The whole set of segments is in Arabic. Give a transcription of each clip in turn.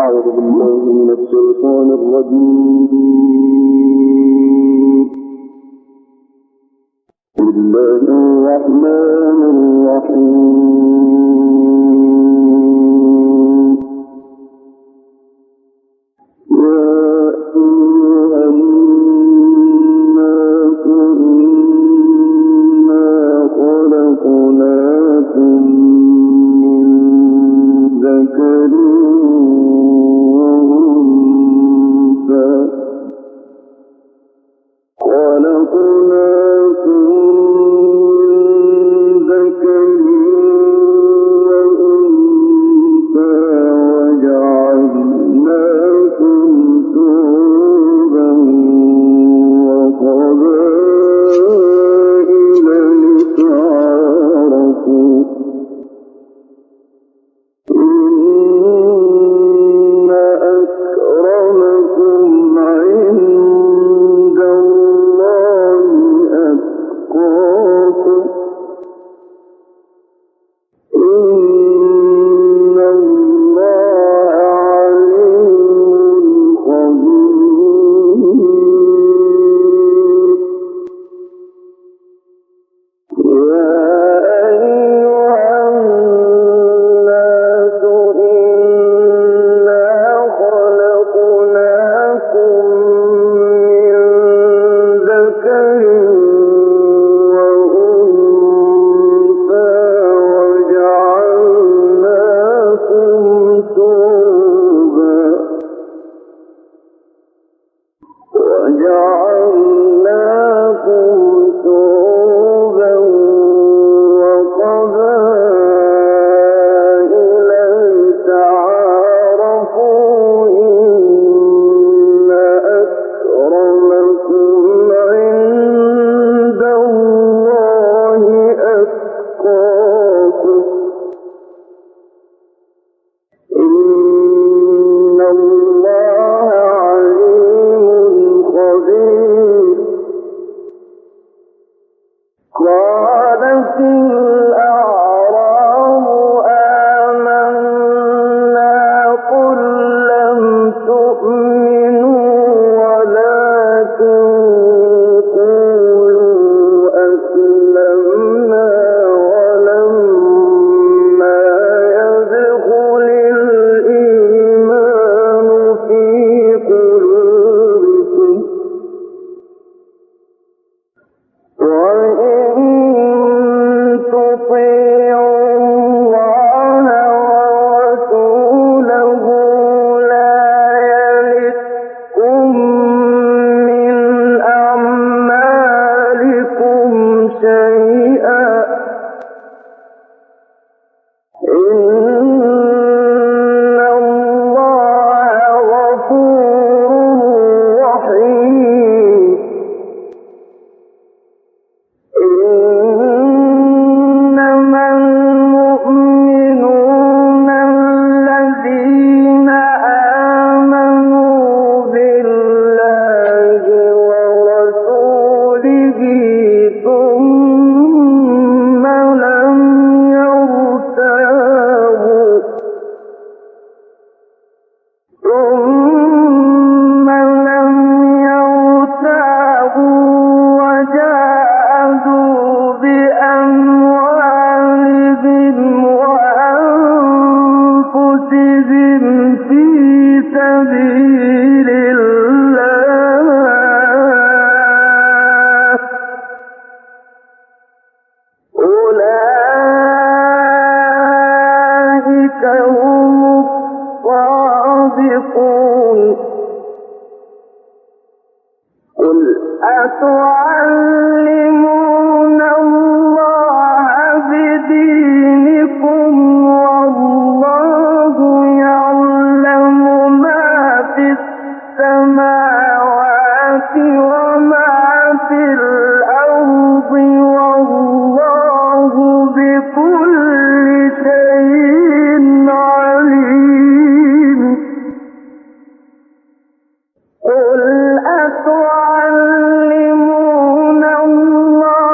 أعوذ بالله من الشيطان الرجيم. بسم الله الرحمن الرحيم. يا أيها الناس إنا خلقناكم من ذكر وأنثى قل أتعلمون الله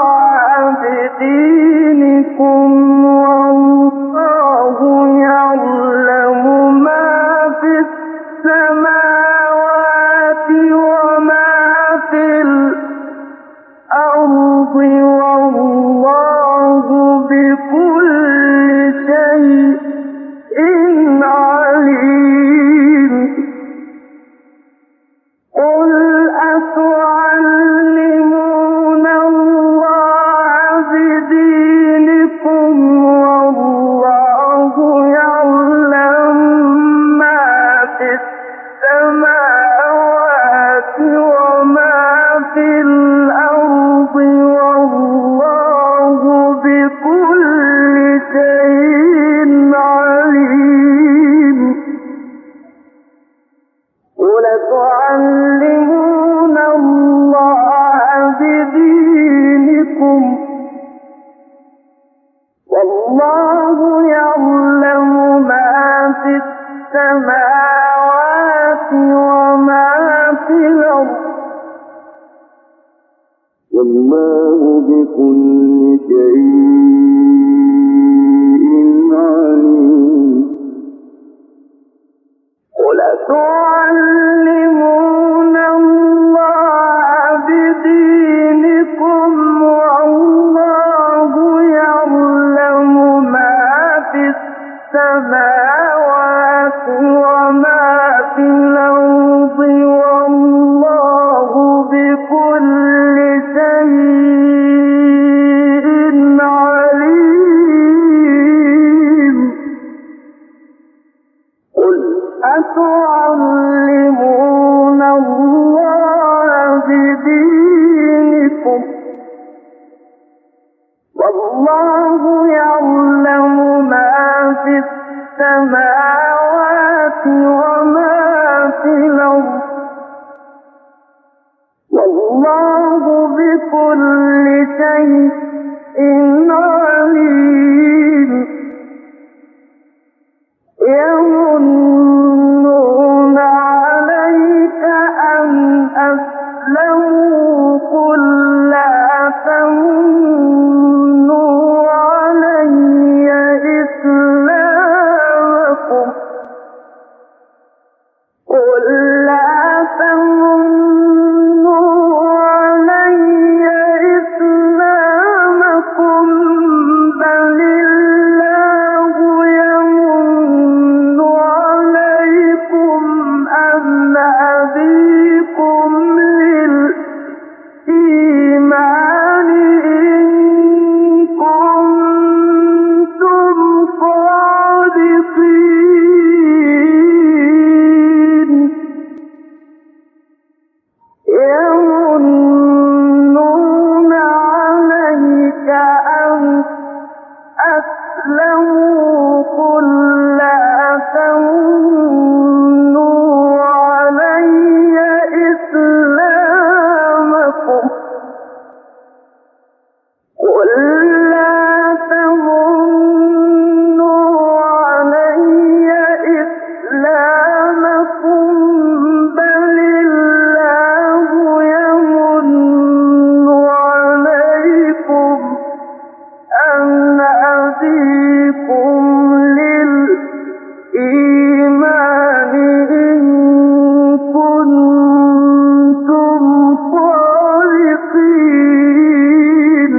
السماوات وما في الأرض والله بكل شيء عليم. قل تعلمون الله بدينكم والله يعلم ما في السماوات وما في الأرض والله بكل شيء عليم. قل أتعلمون الله بدينكم والله يعلم ما في السماوات وما في الأرض والله بكل شيء عليم. يمنون عليك أن أسلموا قل لا تمنوا علي إسلامكم قل لا تمنوا علي إسلامكم بل الله يمن عليكم أن هديكم للإيمان إن كنتم صادقين. يمنون عليك أن أسلموا قل لا تمنوا علي إسلامكم قل لا تمنوا علي إسلامكم بل الله يمن عليكم أن هديكم للإيمان إن كنتم صادقين.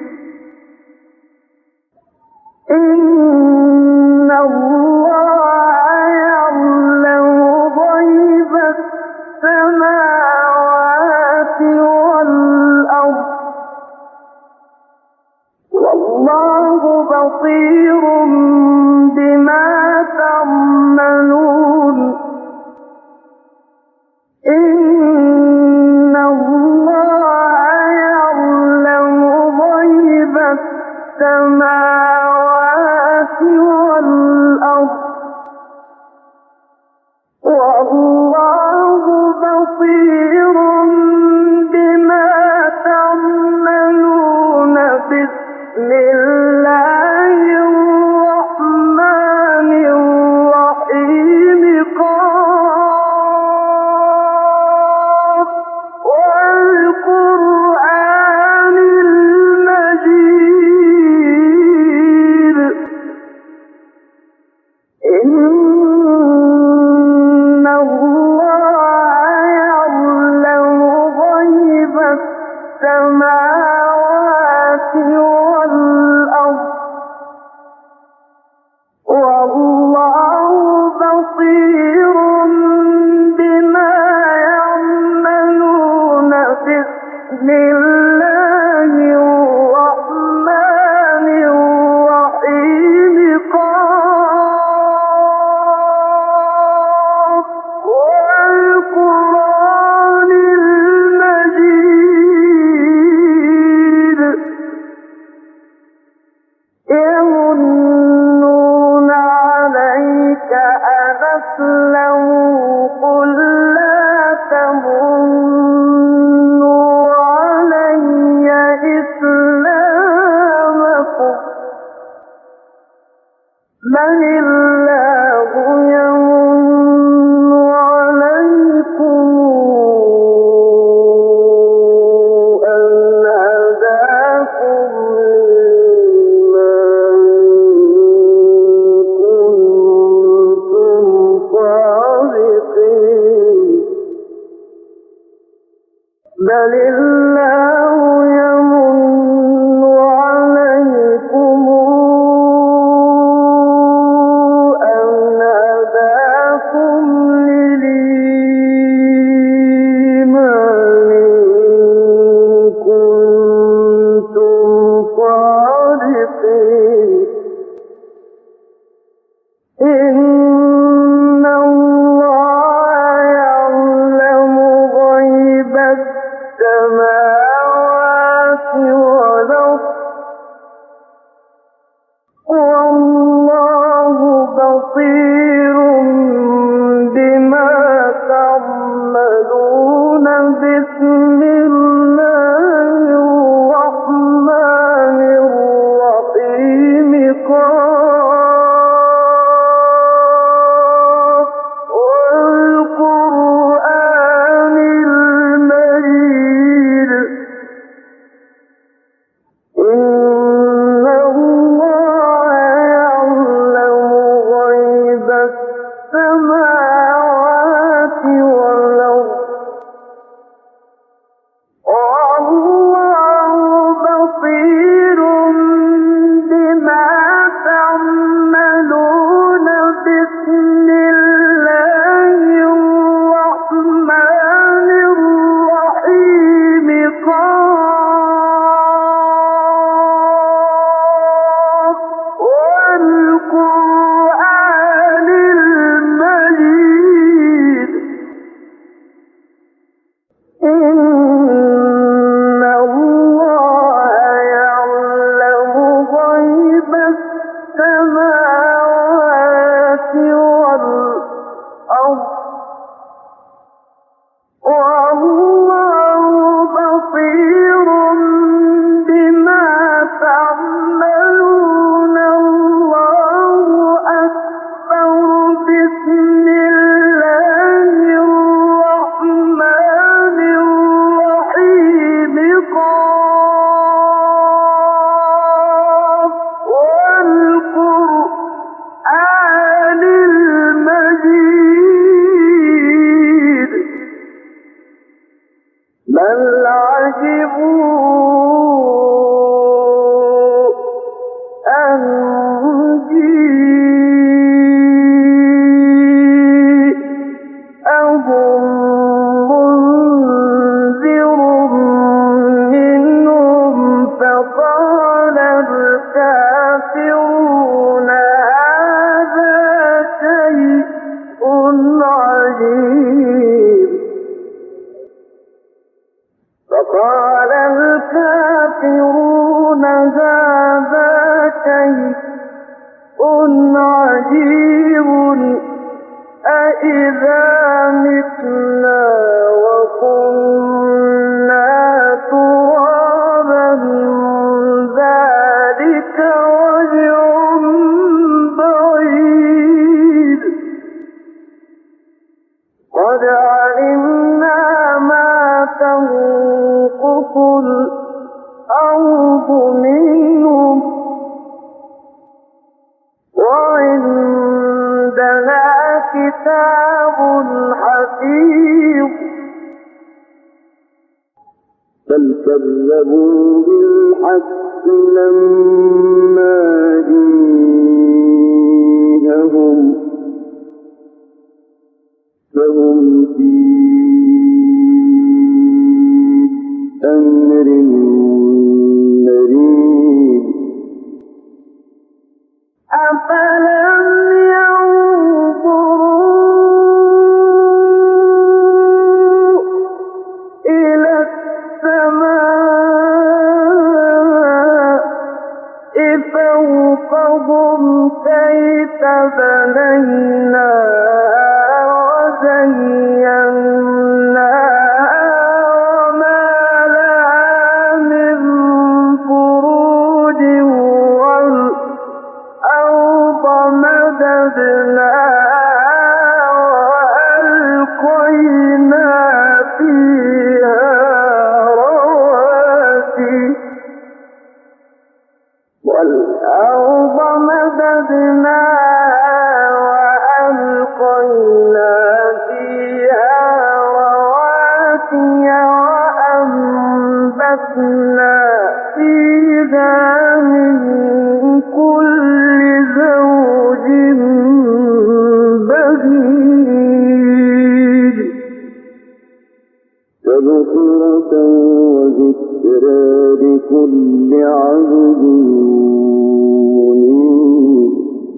إن الله يعلم غيب السماوات والأرض والله بصير بما تعملون. إن الله يعلم غيب السماوات والأرض والله بصير بما تعملون. بسم الله الرحمن الرحيم قاف والقرآن المجيد. إن الله يعلم صادقين بل الله يمن عليكم أن هداكم للإيمان إن كنتم صادقين إن الله يعلم غيب السماوات والأرض والله بصير بما تعملون بسم الله الرحمن الرحيم قاف والقرآن المجيد إن الله يعلم غيب السماوات والأرض والله بصير بما تعملون بسم الله الرحمن الرحيم قاف والقرآن المجيد إن الله يعلم غيب السماوات والأرض والله بصير بما تعملون الله أكبر بسم الله الرحمن الرحيم قاف والقرآن المجيد بل عجبوا أن جيءهم منذر منهم فقال الكافرون هذا شيء عجيب فقال الكافرون هذا شيء عجيب أإذا متنا وكنا ترابا ذلك رجع بعيد قد علمنا ما تنقص الأرض منهم وعندنا كتاب حفيظ بل كذبوا بالحق لما جيءهم فهم في أمر مريض أفلم ينظروا إلى السماء فوقهم كيف بنيناها وزيناها وما لها من فروج والأرض مددناها وألقينا فيها رواسي والأرض مددناها وألقينا لكل عبد منيب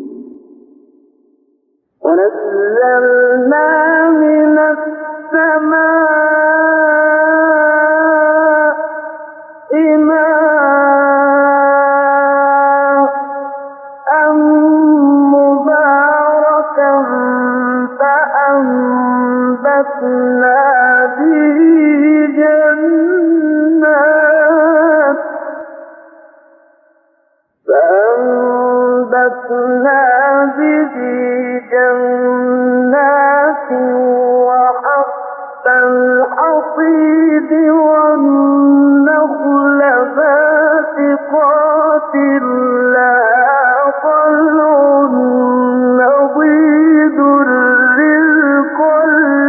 ونزلنا من السماء ماء مباركا فأنبتنا به جنات وحب الحصيد والنخل باسقات لها طلع نضيد رزقا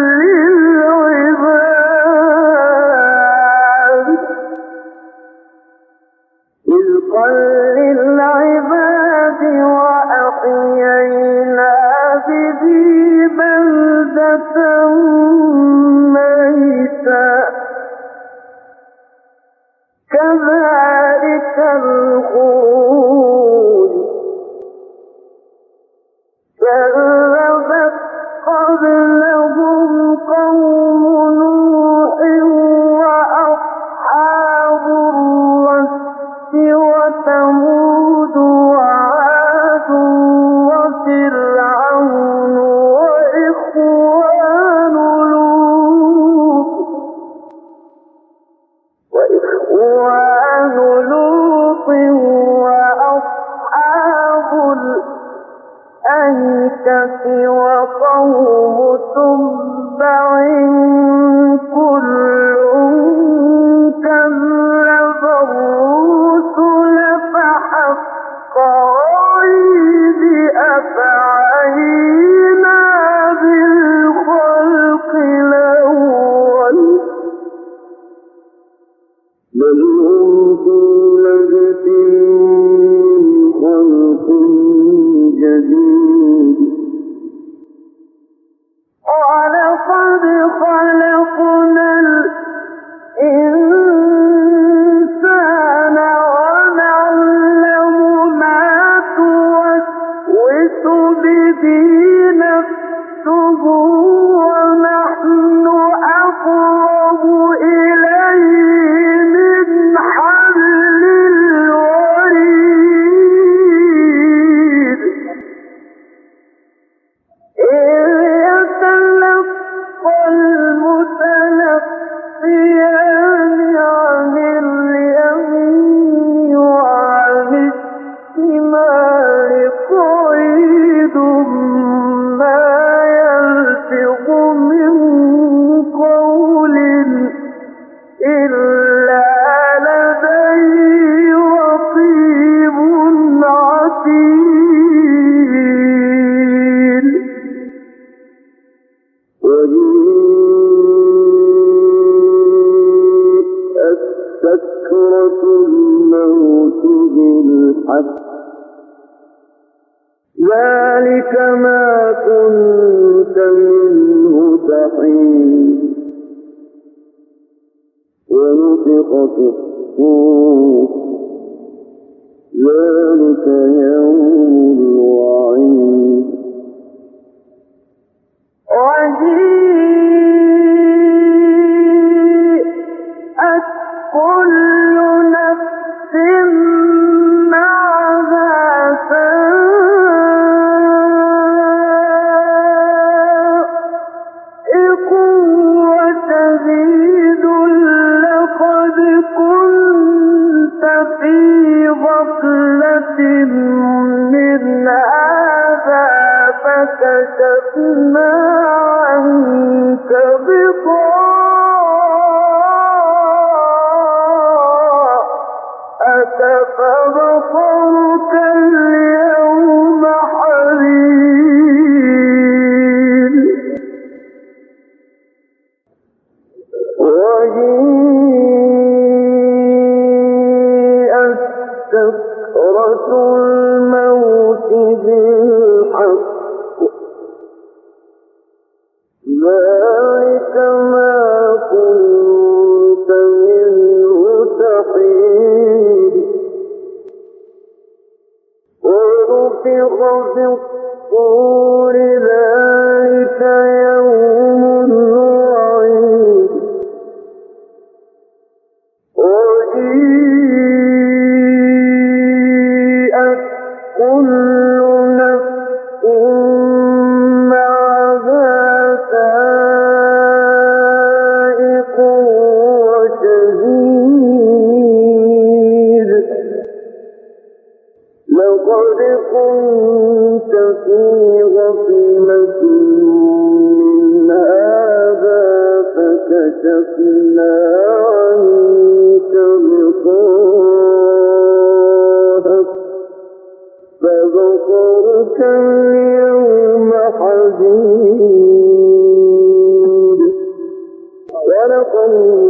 للعباد وأحيينا به بلدة ميتا كذلك الخروج كذبت قبلهم قوم نوح وأصحاب الرس وثمود وعاد وفرعون وإخوان لوط وأصحاب الأيكة وقوم تبع كل كذب الرسل فحق وعيد أفعينا بالخلق الأول بل هم في لبس من خلق جديد ولقد خلقنا الإنسان ونعلم ما توسوس به نفسه ونحن أقرب إليه من حبل الوريد إذ يتلقى المتلقيان عن اليمين وعن الشمال قعيد ما يلفظ من قول إلا لديه رقيب عتيد وجيءت سكرة الموت بالحق ذلك ما كنت منه تحيد ونفخ في الصور ذلك يوم الوعيد وجيءت كل نفس معها سائق وشهيد لقد كنت في غفلة من هذا فكشفنا عنك غطاءك فبصرك اليوم حديد وجيء في الصور ذلك يوم الوعيد وجيءت كل نفس معها سائق وشهيد لقد كنت في غفلة من هذا فكشفنا عنك غطاءك فبصرك اليوم حديد ولقد